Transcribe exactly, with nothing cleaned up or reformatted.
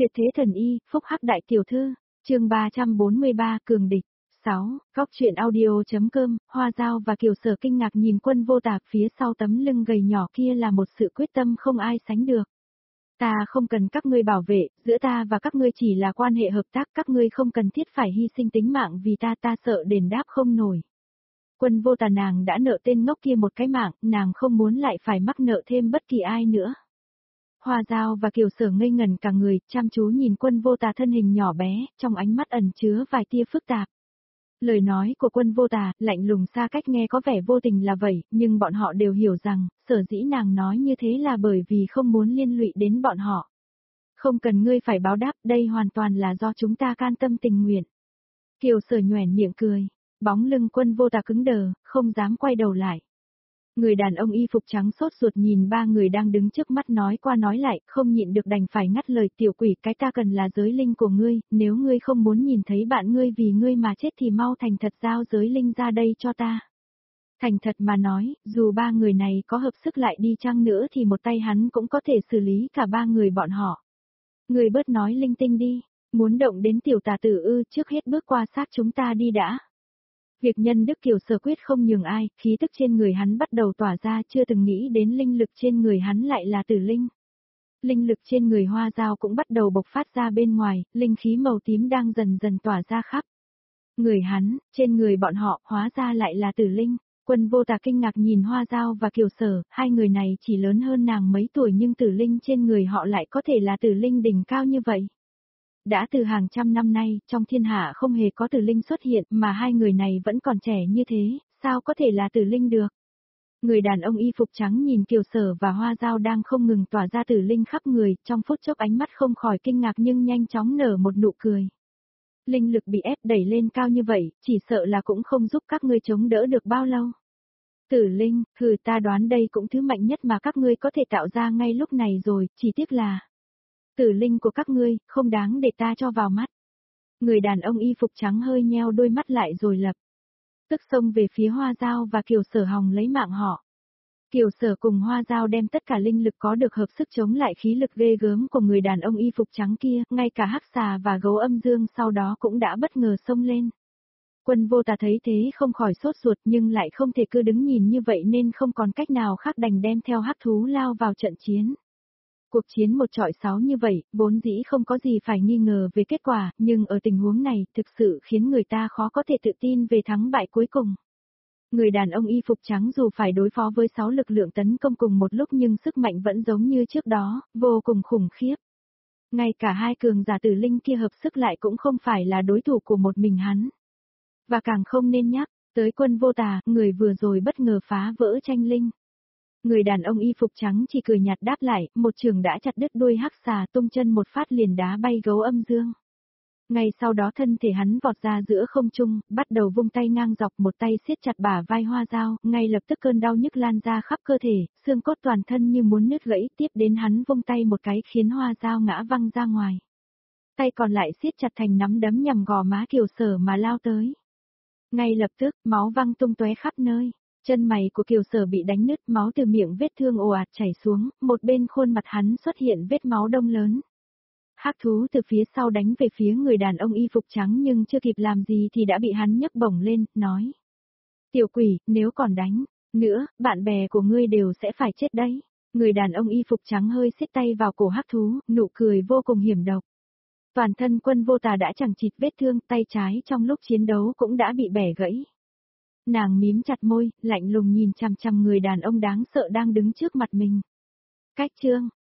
Tuyệt thế thần y, phúc hắc đại tiểu thư, chương ba trăm bốn mươi ba, cường địch. sáu. Góc truyện audio.com, Hoa Dao và Kiều Sở kinh ngạc nhìn Quân Vô Tà, phía sau tấm lưng gầy nhỏ kia là một sự quyết tâm không ai sánh được. Ta không cần các ngươi bảo vệ, giữa ta và các ngươi chỉ là quan hệ hợp tác, các ngươi không cần thiết phải hy sinh tính mạng vì ta, ta sợ đền đáp không nổi. Quân Vô Tà nàng đã nợ tên ngốc kia một cái mạng, nàng không muốn lại phải mắc nợ thêm bất kỳ ai nữa. Hoa Dao và Kiều Sở ngây ngẩn cả người, chăm chú nhìn Quân Vô Tà thân hình nhỏ bé, trong ánh mắt ẩn chứa vài tia phức tạp. Lời nói của Quân Vô Tà, lạnh lùng xa cách nghe có vẻ vô tình là vậy, nhưng bọn họ đều hiểu rằng, sở dĩ nàng nói như thế là bởi vì không muốn liên lụy đến bọn họ. Không cần ngươi phải báo đáp, đây hoàn toàn là do chúng ta can tâm tình nguyện. Kiều Sở nhoẻn miệng cười, bóng lưng Quân Vô Tà cứng đờ, không dám quay đầu lại. Người đàn ông y phục trắng sốt ruột nhìn ba người đang đứng trước mắt nói qua nói lại, không nhịn được đành phải ngắt lời. Tiểu quỷ, cái ta cần là giới linh của ngươi, nếu ngươi không muốn nhìn thấy bạn ngươi vì ngươi mà chết thì mau thành thật giao giới linh ra đây cho ta. Thành thật mà nói, dù ba người này có hợp sức lại đi chăng nữa thì một tay hắn cũng có thể xử lý cả ba người bọn họ. Ngươi bớt nói linh tinh đi, muốn động đến tiểu tà tử ư, trước hết bước qua xác chúng ta đi đã. Việc nhân đức Kiều Sở quyết không nhường ai, khí tức trên người hắn bắt đầu tỏa ra, chưa từng nghĩ đến linh lực trên người hắn lại là tử linh. Linh lực trên người Hoa Dao cũng bắt đầu bộc phát ra bên ngoài, linh khí màu tím đang dần dần tỏa ra khắp. Người hắn, trên người bọn họ, hóa ra lại là tử linh. Quân Vô Tà kinh ngạc nhìn Hoa Dao và Kiều Sở, hai người này chỉ lớn hơn nàng mấy tuổi nhưng tử linh trên người họ lại có thể là tử linh đỉnh cao như vậy. Đã từ hàng trăm năm nay, trong thiên hạ không hề có tử linh xuất hiện, mà hai người này vẫn còn trẻ như thế, sao có thể là tử linh được? Người đàn ông y phục trắng nhìn Kiều Sở và Hoa Dao đang không ngừng tỏa ra tử linh khắp người, trong phút chốc ánh mắt không khỏi kinh ngạc nhưng nhanh chóng nở một nụ cười. Linh lực bị ép đẩy lên cao như vậy, chỉ sợ là cũng không giúp các ngươi chống đỡ được bao lâu. Tử linh, thử ta đoán đây cũng thứ mạnh nhất mà các ngươi có thể tạo ra ngay lúc này rồi, chỉ tiếc là tử linh của các ngươi, không đáng để ta cho vào mắt. Người đàn ông y phục trắng hơi nheo đôi mắt lại rồi lập tức xông về phía Hoa Dao và Kiều Sở hòng lấy mạng họ. Kiều Sở cùng Hoa Dao đem tất cả linh lực có được hợp sức chống lại khí lực ghê gớm của người đàn ông y phục trắng kia, ngay cả hắc xà và gấu âm dương sau đó cũng đã bất ngờ xông lên. Quân Vô Tà thấy thế không khỏi sốt ruột nhưng lại không thể cứ đứng nhìn như vậy nên không còn cách nào khác đành đem theo hắc thú lao vào trận chiến. Cuộc chiến một trọi sáu như vậy, vốn dĩ không có gì phải nghi ngờ về kết quả, nhưng ở tình huống này, thực sự khiến người ta khó có thể tự tin về thắng bại cuối cùng. Người đàn ông y phục trắng dù phải đối phó với sáu lực lượng tấn công cùng một lúc nhưng sức mạnh vẫn giống như trước đó, vô cùng khủng khiếp. Ngay cả hai cường giả tử linh kia hợp sức lại cũng không phải là đối thủ của một mình hắn. Và càng không nên nhắc, tới Quân Vô Tà, người vừa rồi bất ngờ phá vỡ tranh linh. Người đàn ông y phục trắng chỉ cười nhạt đáp lại, một trường đã chặt đứt đuôi hắc xà tung chân một phát liền đá bay gấu âm dương. Ngay sau đó thân thể hắn vọt ra giữa không trung, bắt đầu vung tay ngang dọc một tay siết chặt bả vai Hoa Dao, ngay lập tức cơn đau nhức lan ra khắp cơ thể, xương cốt toàn thân như muốn nứt gãy, tiếp đến hắn vung tay một cái khiến Hoa Dao ngã văng ra ngoài. Tay còn lại siết chặt thành nắm đấm nhằm gò má Kiều Sở mà lao tới. Ngay lập tức, máu văng tung tóe khắp nơi. Chân mày của Kiều Sở bị đánh nứt, máu từ miệng vết thương ồ ạt chảy xuống, một bên khuôn mặt hắn xuất hiện vết máu đông lớn. Hắc thú từ phía sau đánh về phía người đàn ông y phục trắng nhưng chưa kịp làm gì thì đã bị hắn nhấc bổng lên, nói. Tiểu quỷ, nếu còn đánh nữa, bạn bè của ngươi đều sẽ phải chết đấy. Người đàn ông y phục trắng hơi siết tay vào cổ hắc thú, nụ cười vô cùng hiểm độc. Toàn thân Quân Vô Tà đã chẳng chịt vết thương, tay trái trong lúc chiến đấu cũng đã bị bẻ gãy. Nàng mím chặt môi, lạnh lùng nhìn chằm chằm người đàn ông đáng sợ đang đứng trước mặt mình. Cách chương,